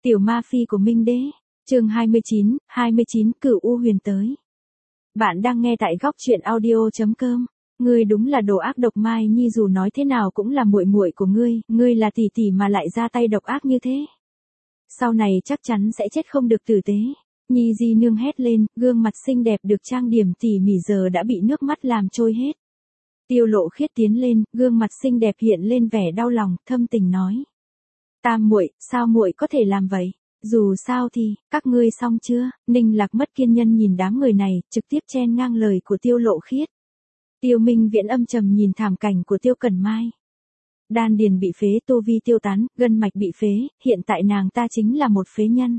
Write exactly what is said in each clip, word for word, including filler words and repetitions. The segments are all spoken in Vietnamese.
Tiểu ma phi của Minh Đế. Chương hai mươi chín, hai mươi chín Cửu U Huyền tới. Bạn đang nghe tại góc truyện audio chấm com. Ngươi đúng là đồ ác độc, Mai Nhi dù nói thế nào cũng là muội muội của ngươi, ngươi là tỷ tỷ mà lại ra tay độc ác như thế. Sau này chắc chắn sẽ chết không được tử tế. Nhi Di nương hét lên, gương mặt xinh đẹp được trang điểm tỉ mỉ giờ đã bị nước mắt làm trôi hết. Tiêu Lộ Khiết tiến lên, gương mặt xinh đẹp hiện lên vẻ đau lòng, thâm tình nói: Tam muội, sao muội có thể làm vậy? Dù sao thì, các ngươi xong chưa? Ninh Lạc mất kiên nhẫn nhìn đám người này, trực tiếp chen ngang lời của Tiêu Lộ Khiết. Tiêu Minh Viễn âm trầm nhìn thảm cảnh của Tiêu Cẩn Mai. Đan điền bị phế, tu vi tiêu tán, gân mạch bị phế, hiện tại nàng ta chính là một phế nhân.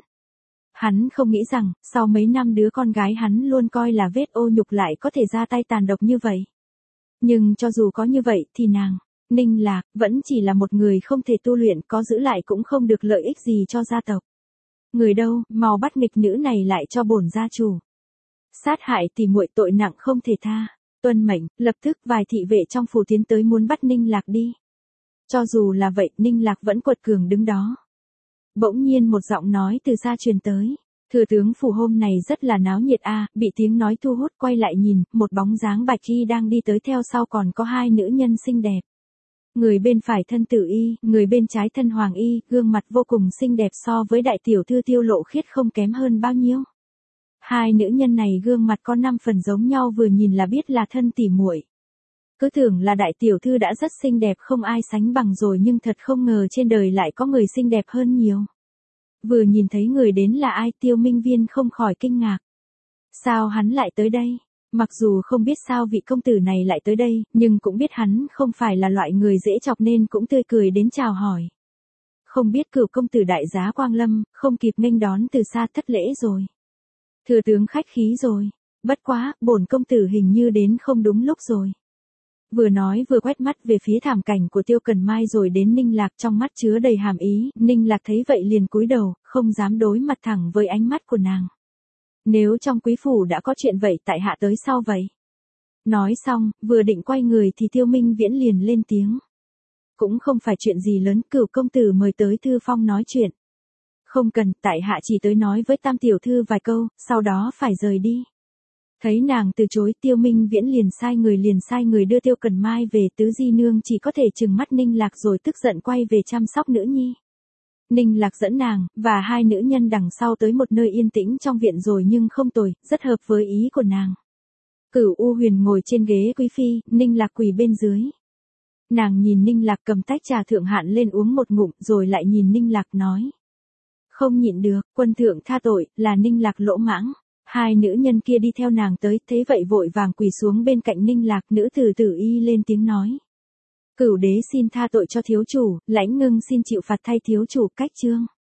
Hắn không nghĩ rằng, sau mấy năm đứa con gái hắn luôn coi là vết ô nhục lại có thể ra tay tàn độc như vậy. Nhưng cho dù có như vậy thì nàng, Ninh Lạc, vẫn chỉ là một người không thể tu luyện, có giữ lại cũng không được lợi ích gì cho gia tộc. Người đâu, mau bắt nghịch nữ này lại cho bổn gia chủ. Sát hại tỷ muội tội nặng không thể tha. Tuân mệnh, lập tức vài thị vệ trong phủ tiến tới muốn bắt Ninh Lạc đi. Cho dù là vậy, Ninh Lạc vẫn quật cường đứng đó. Bỗng nhiên một giọng nói từ xa truyền tới. Thừa tướng phủ hôm này rất là náo nhiệt a. À, bị tiếng nói thu hút, quay lại nhìn, một bóng dáng bạch y đang đi tới, theo sau còn có hai nữ nhân xinh đẹp. Người bên phải thân tử y, người bên trái thân hoàng y, gương mặt vô cùng xinh đẹp, so với đại tiểu thư Tiêu Lộ Khiết không kém hơn bao nhiêu. Hai nữ nhân này gương mặt có năm phần giống nhau, vừa nhìn là biết là thân tỉ muội. Cứ tưởng là đại tiểu thư đã rất xinh đẹp không ai sánh bằng rồi, nhưng thật không ngờ trên đời lại có người xinh đẹp hơn nhiều. Vừa nhìn thấy người đến là ai, Tiêu Minh Viên không khỏi kinh ngạc. Sao hắn lại tới đây? Mặc dù không biết sao vị công tử này lại tới đây, nhưng cũng biết hắn không phải là loại người dễ chọc nên cũng tươi cười đến chào hỏi. Không biết Cửu công tử đại giá quang lâm, không kịp nghênh đón từ xa, thất lễ rồi. Thừa tướng khách khí rồi. Bất quá, bổn công tử hình như đến không đúng lúc rồi. Vừa nói vừa quét mắt về phía thảm cảnh của Tiêu Cẩn Mai rồi đến Ninh Lạc, trong mắt chứa đầy hàm ý. Ninh Lạc thấy vậy liền cúi đầu, không dám đối mặt thẳng với ánh mắt của nàng. Nếu trong quý phủ đã có chuyện vậy, tại hạ tới sau vậy. Nói xong, vừa định quay người thì Tiêu Minh Viễn liền lên tiếng. Cũng không phải chuyện gì lớn, Cửu công tử mời tới thư phong nói chuyện. Không cần, tại hạ chỉ tới nói với Tam tiểu thư vài câu, sau đó phải rời đi. Thấy nàng từ chối, Tiêu Minh Viễn liền sai người liền sai người đưa Tiêu Cẩn Mai về. Tứ di nương chỉ có thể trừng mắt Ninh Lạc rồi tức giận quay về chăm sóc nữ nhi. Ninh Lạc dẫn nàng, và hai nữ nhân đằng sau tới một nơi yên tĩnh trong viện rồi, nhưng không tồi, rất hợp với ý của nàng. Cửu U Huyền ngồi trên ghế quý phi, Ninh Lạc quỳ bên dưới. Nàng nhìn Ninh Lạc cầm tách trà thượng hạn lên uống một ngụm, rồi lại nhìn Ninh Lạc nói. Không nhịn được, quân thượng tha tội, là Ninh Lạc lỗ mãng. Hai nữ nhân kia đi theo nàng tới, thế vậy vội vàng quỳ xuống bên cạnh Ninh Lạc. Nữ tử tử y lên tiếng nói. Cửu đế xin tha tội cho thiếu chủ, Lãnh Ngưng xin chịu phạt thay thiếu chủ, cách trương.